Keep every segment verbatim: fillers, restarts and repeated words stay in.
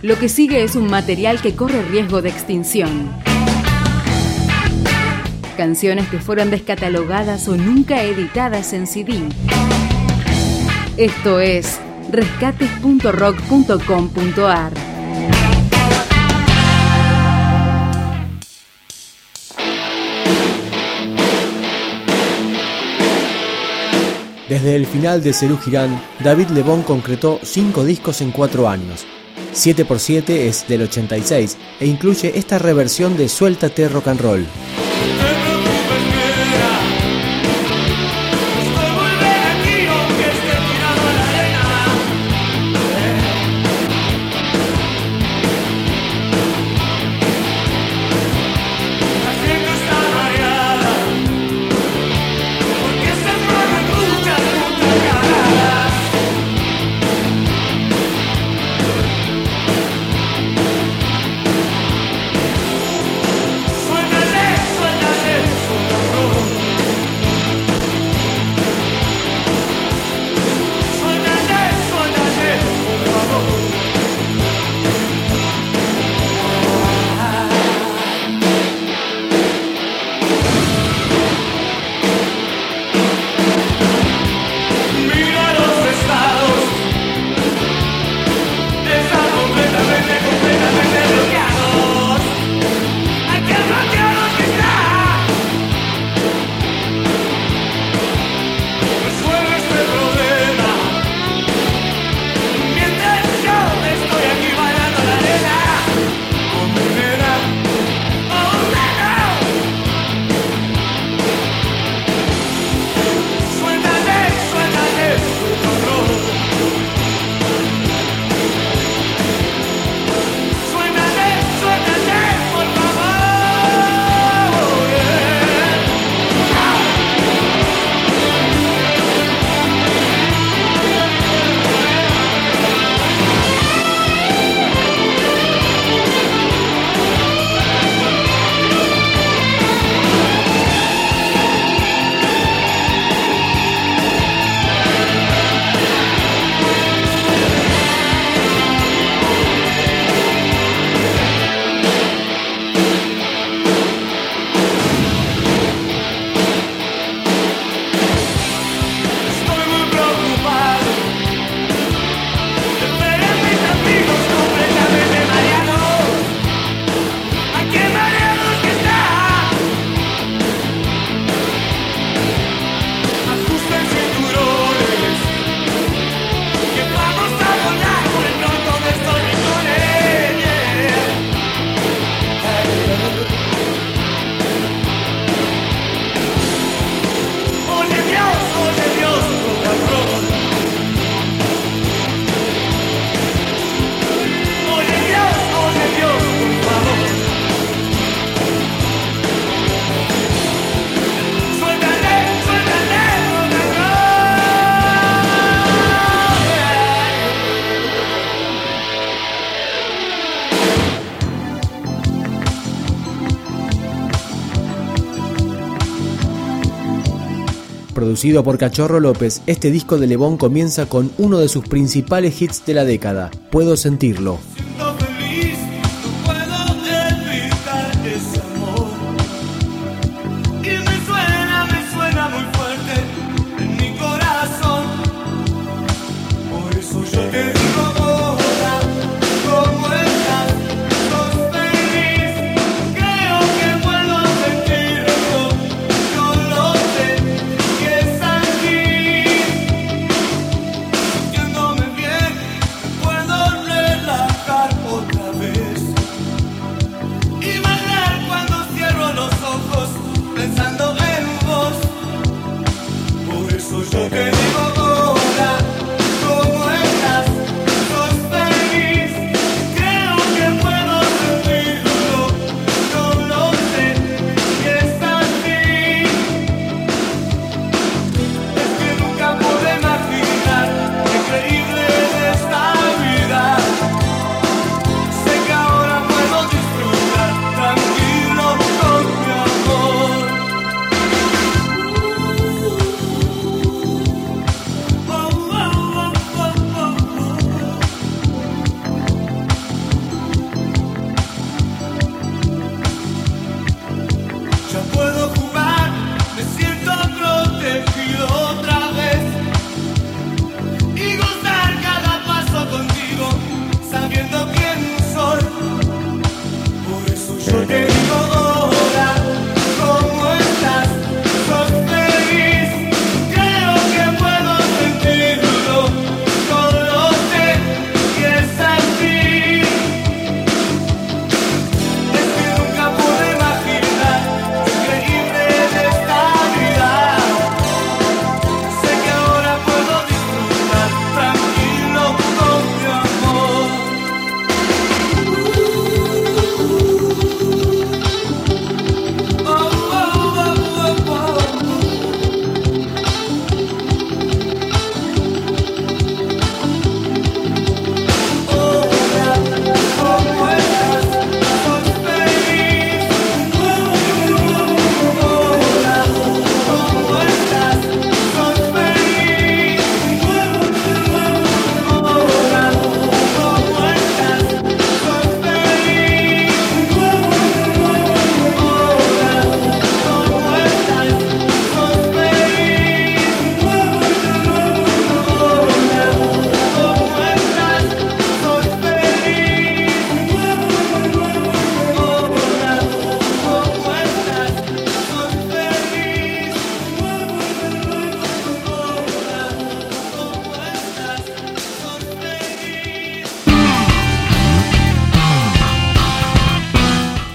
Lo que sigue es un material que corre riesgo de extinción. Canciones que fueron descatalogadas o nunca editadas en C D. Esto es rescates punto rock punto com punto a r. Desde el final de Serú Girán, David Lebón concretó cinco discos en cuatro años. siete por siete es del ochenta y seis e incluye esta reversión de Suéltate Rock and Roll. Producido por Cachorro López, este disco de Lebón comienza con uno de sus principales hits de la década, Puedo Sentirlo.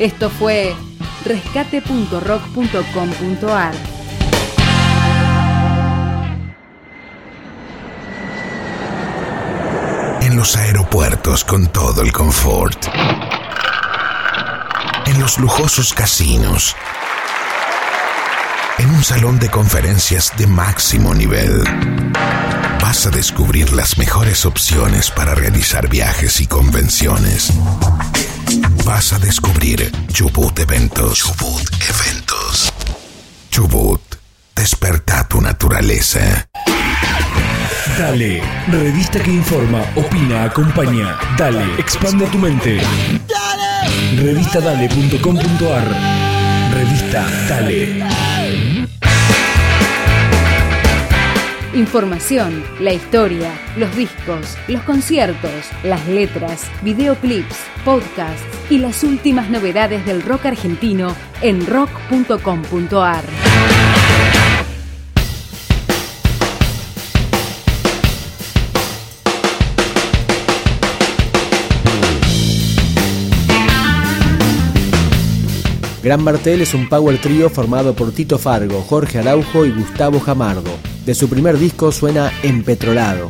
Esto fue rescate punto rock punto com punto ar. En los aeropuertos con todo el confort. En los lujosos casinos. En un salón de conferencias de máximo nivel. Vas a descubrir las mejores opciones para realizar viajes y convenciones. Vas a descubrir Chubut Eventos. Chubut Eventos. Chubut, desperta tu naturaleza. Dale, revista que informa, opina, acompaña. Dale, expande tu mente. Dale. revista dale punto com punto ar. Revista Dale. Información, la historia, los discos, los conciertos, las letras, videoclips, podcasts y las últimas novedades del rock argentino en rock punto com punto ar. Gran Martel es un power trío formado por Tito Fargo, Jorge Araujo y Gustavo Jamardo. De su primer disco suena Empetrolado.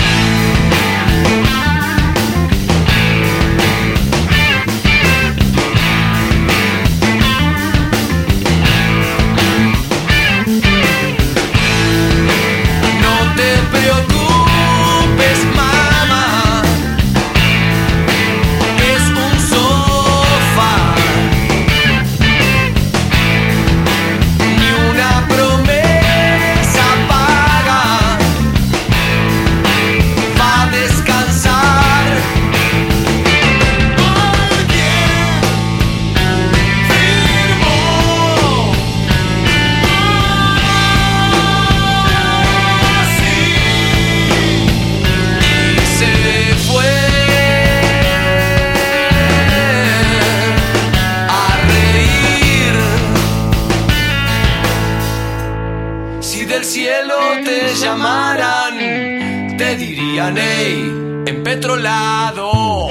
llamaran, te dirían, hey, empetrolado.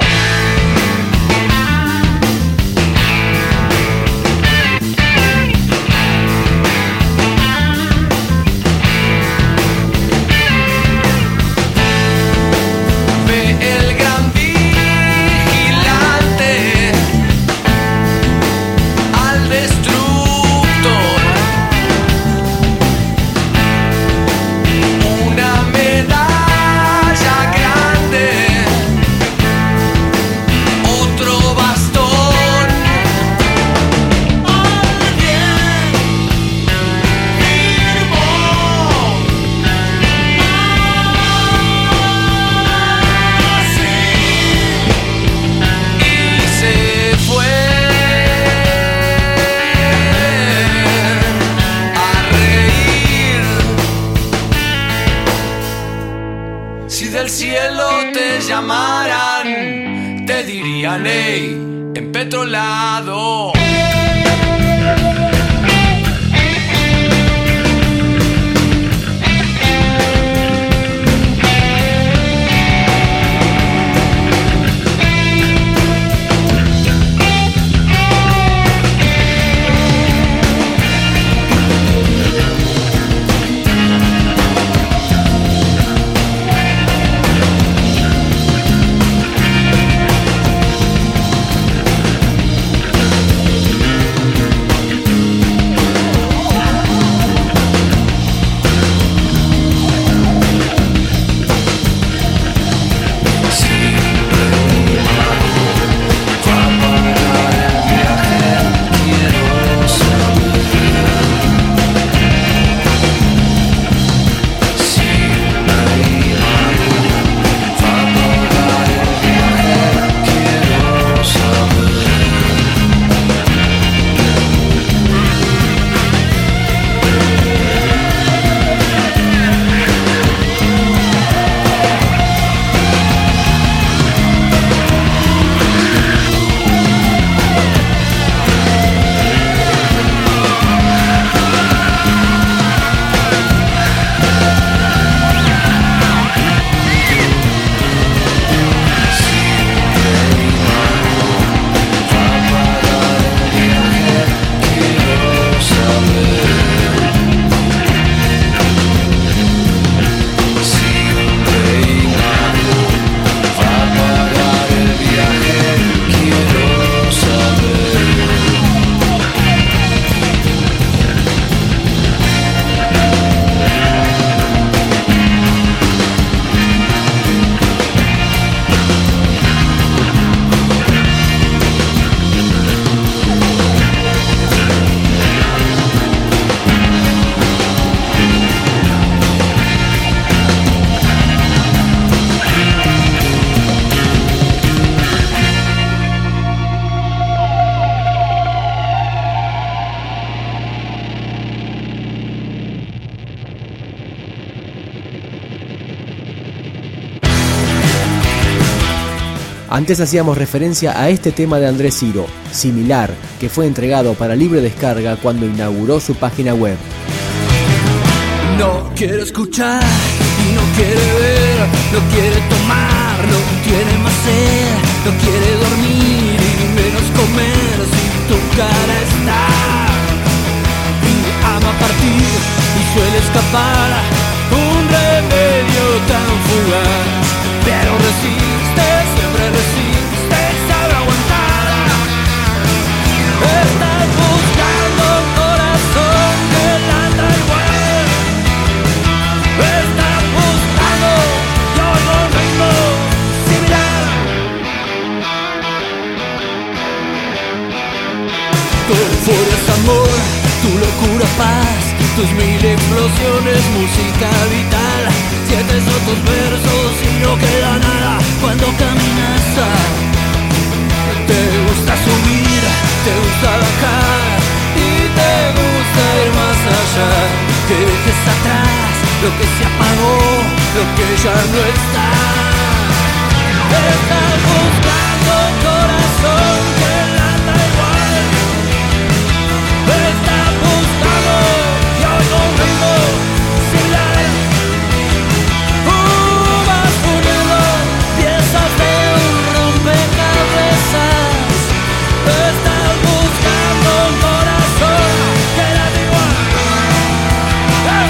Del cielo te llamaran, te dirían, hey, empetrolado. Antes hacíamos referencia a este tema de Andrés Ciro, Similar, que fue entregado para libre descarga cuando inauguró su página web. No quiere escuchar y no quiere ver, no quiere tomar, no tiene más sed, no quiere dormir y menos comer sin tu cara está. Y ama partir y suele escapar, un remedio tan fugaz, pero resiste, siempre resiste, sabe aguantar. Estás buscando un corazón que lata igual. Estás buscando yo no ritmo similar. Tu euforia es amor, tu locura paz, tus mil explosiones, música vital. Siete otros versos y no queda nada cuando caminas. Te gusta subir, te gusta bajar y te gusta ir más allá. Que dejes atrás lo que se apagó, lo que ya no está. Estás buscando un corazón que lata igual. Estás buscando y oigo un ritmo similar. Uh, vas poniendo piezas de un rompecabezas. Estás buscando un corazón que lata igual. ¡Hey!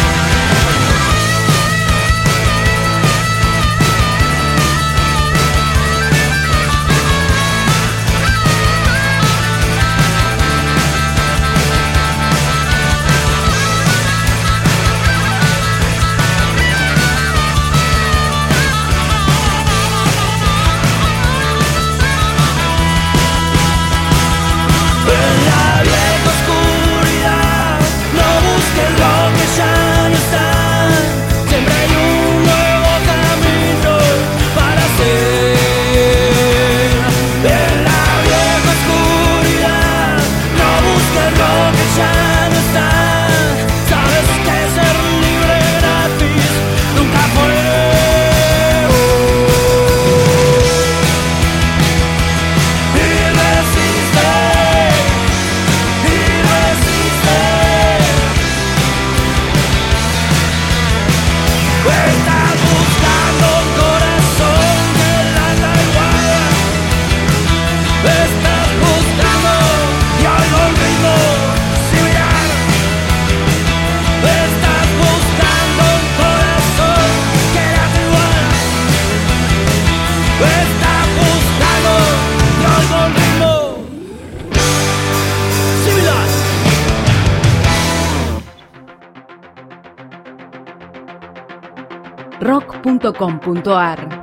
rock punto com punto a r.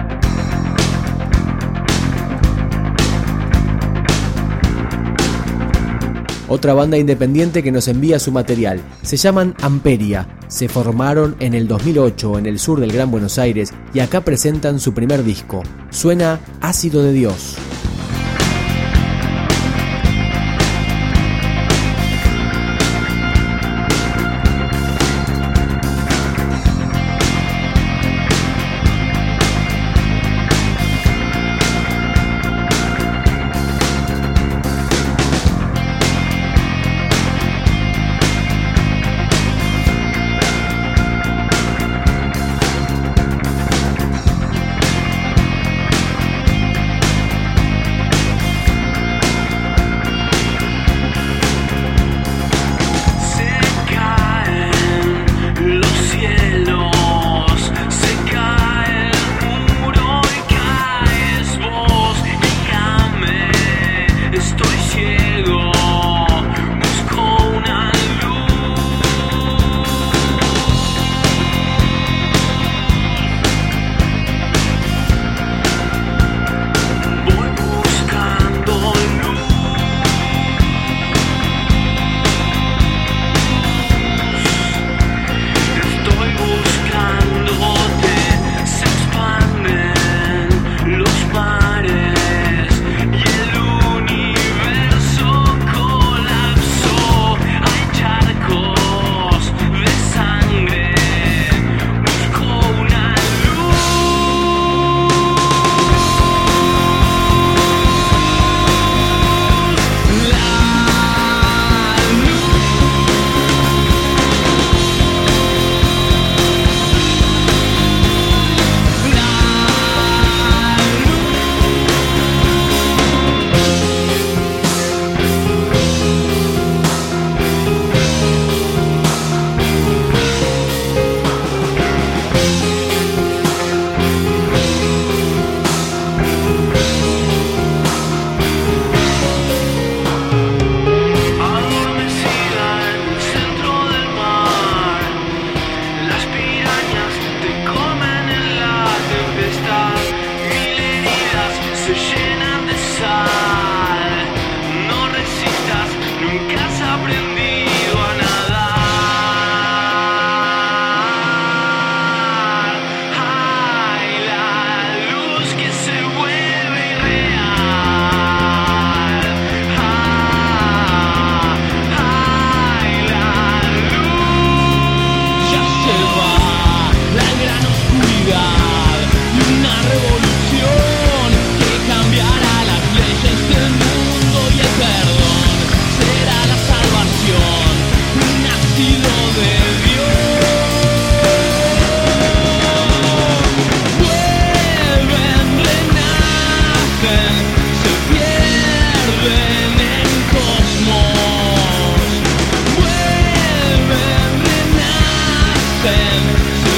Otra banda independiente que nos envía su material. Se llaman Amperia. Se formaron en el dos mil ocho en el sur del Gran Buenos Aires y acá presentan su primer disco. Suena Ácido de Dios.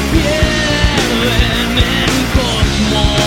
pierden en cosmos.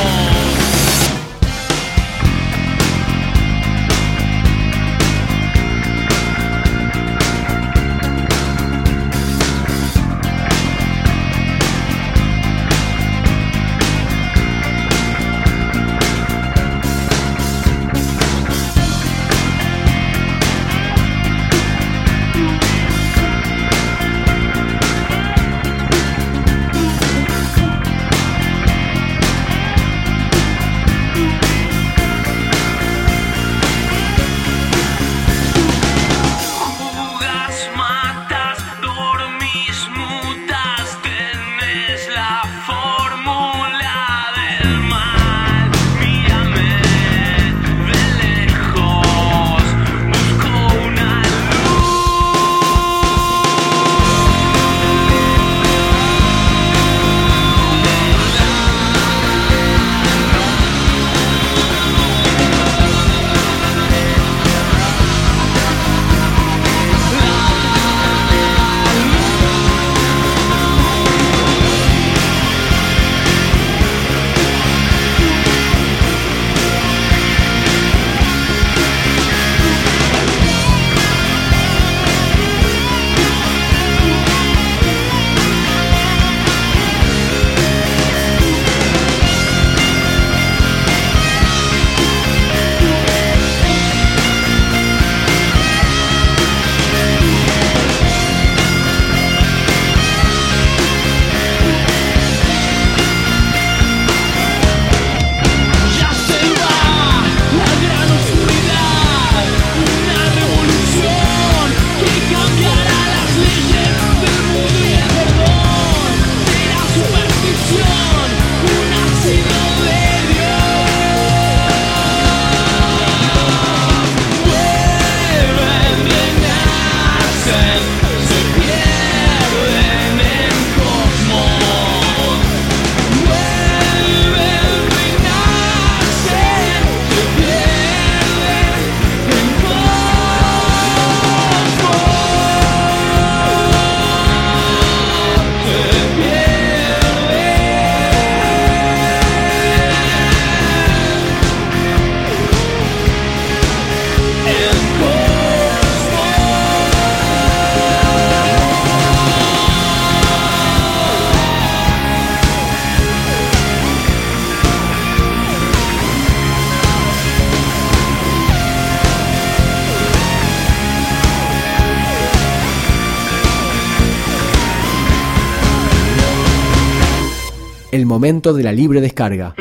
El momento de la libre descarga.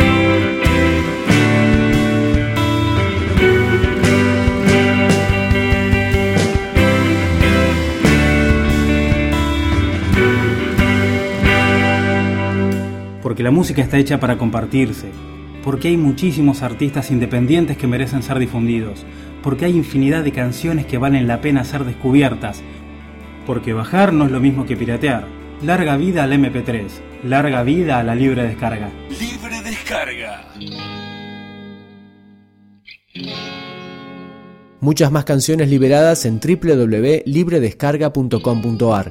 Porque la música está hecha para compartirse, porque hay muchísimos artistas independientes que merecen ser difundidos, porque hay infinidad de canciones que valen la pena ser descubiertas, porque bajar no es lo mismo que piratear. Larga vida al eme pe tres, larga vida a la libre descarga. Libre descarga. Muchas más canciones liberadas en doble u doble u doble u punto libre descarga punto com punto a r.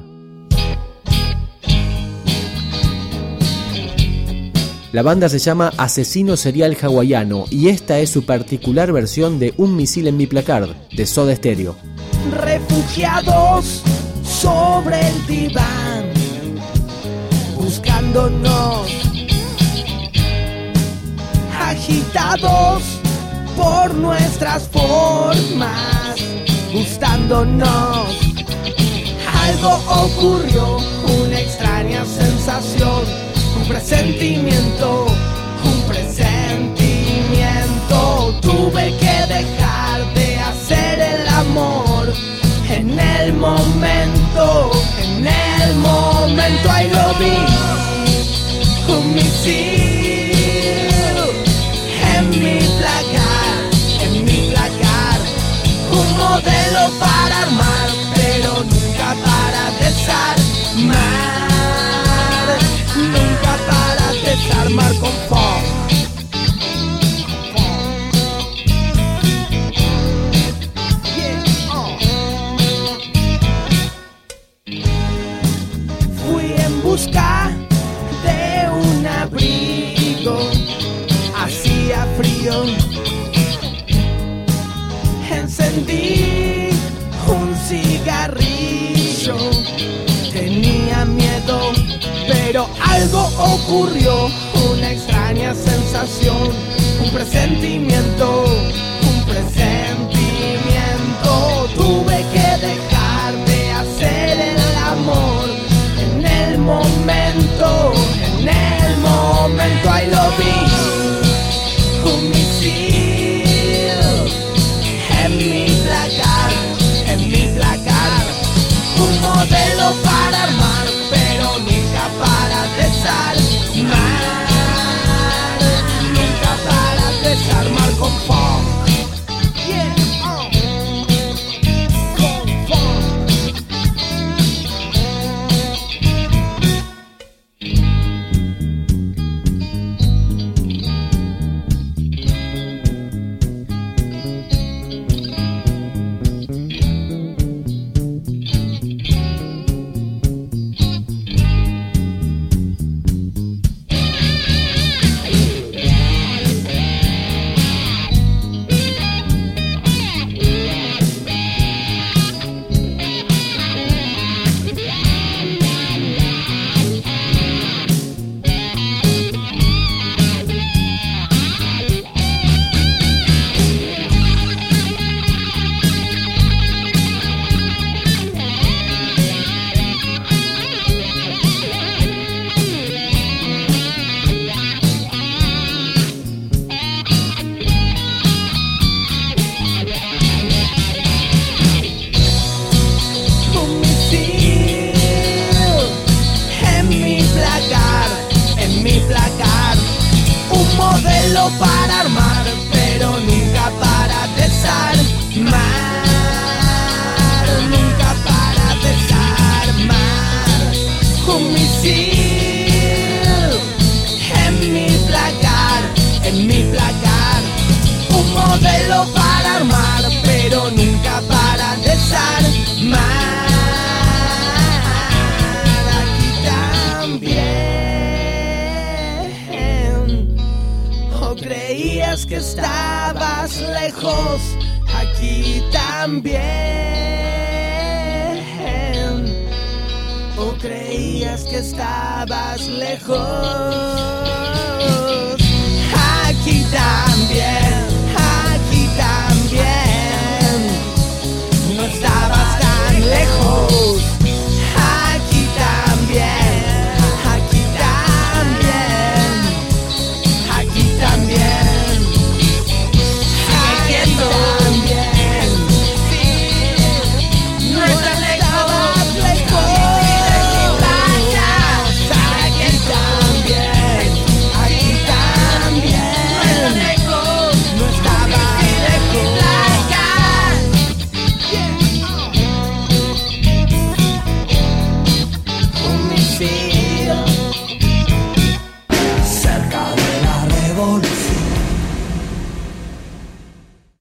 La banda se llama Asesino Serial Hawaiano y esta es su particular versión de Un misil en mi placard, de Soda Stereo. Refugiados sobre el diván, buscándonos, agitados por nuestras formas, gustándonos. Algo ocurrió, una extraña sensación, un presentimiento, un presentimiento. Tuve que dejar de hacer el amor en el momento, en el momento. Ahí lo vi, un misil en mi placar, en mi placar, un modelo para armar, pero nunca para desarmar, nunca para desarmar con funk. Fui en busca Algo ocurrió, una extraña sensación, un presentimiento, un presentimiento. Tuve que dejar de hacer el amor en el momento, en el momento. Ahí lo vi, un misil en mi placar, en mi placar, un modelo para armar, pero nunca para desarmar, nunca para desarmar con funk. Yeah, oh. Con funk. Para armar, pero nunca para desarmar, nunca para desarmar. Un misil en mi placar, en mi placar. Un modelo para armar, pero nunca para desarmar. Aquí también. ¿O creías que estabas lejos? Aquí también. ¿O creías que estabas lejos?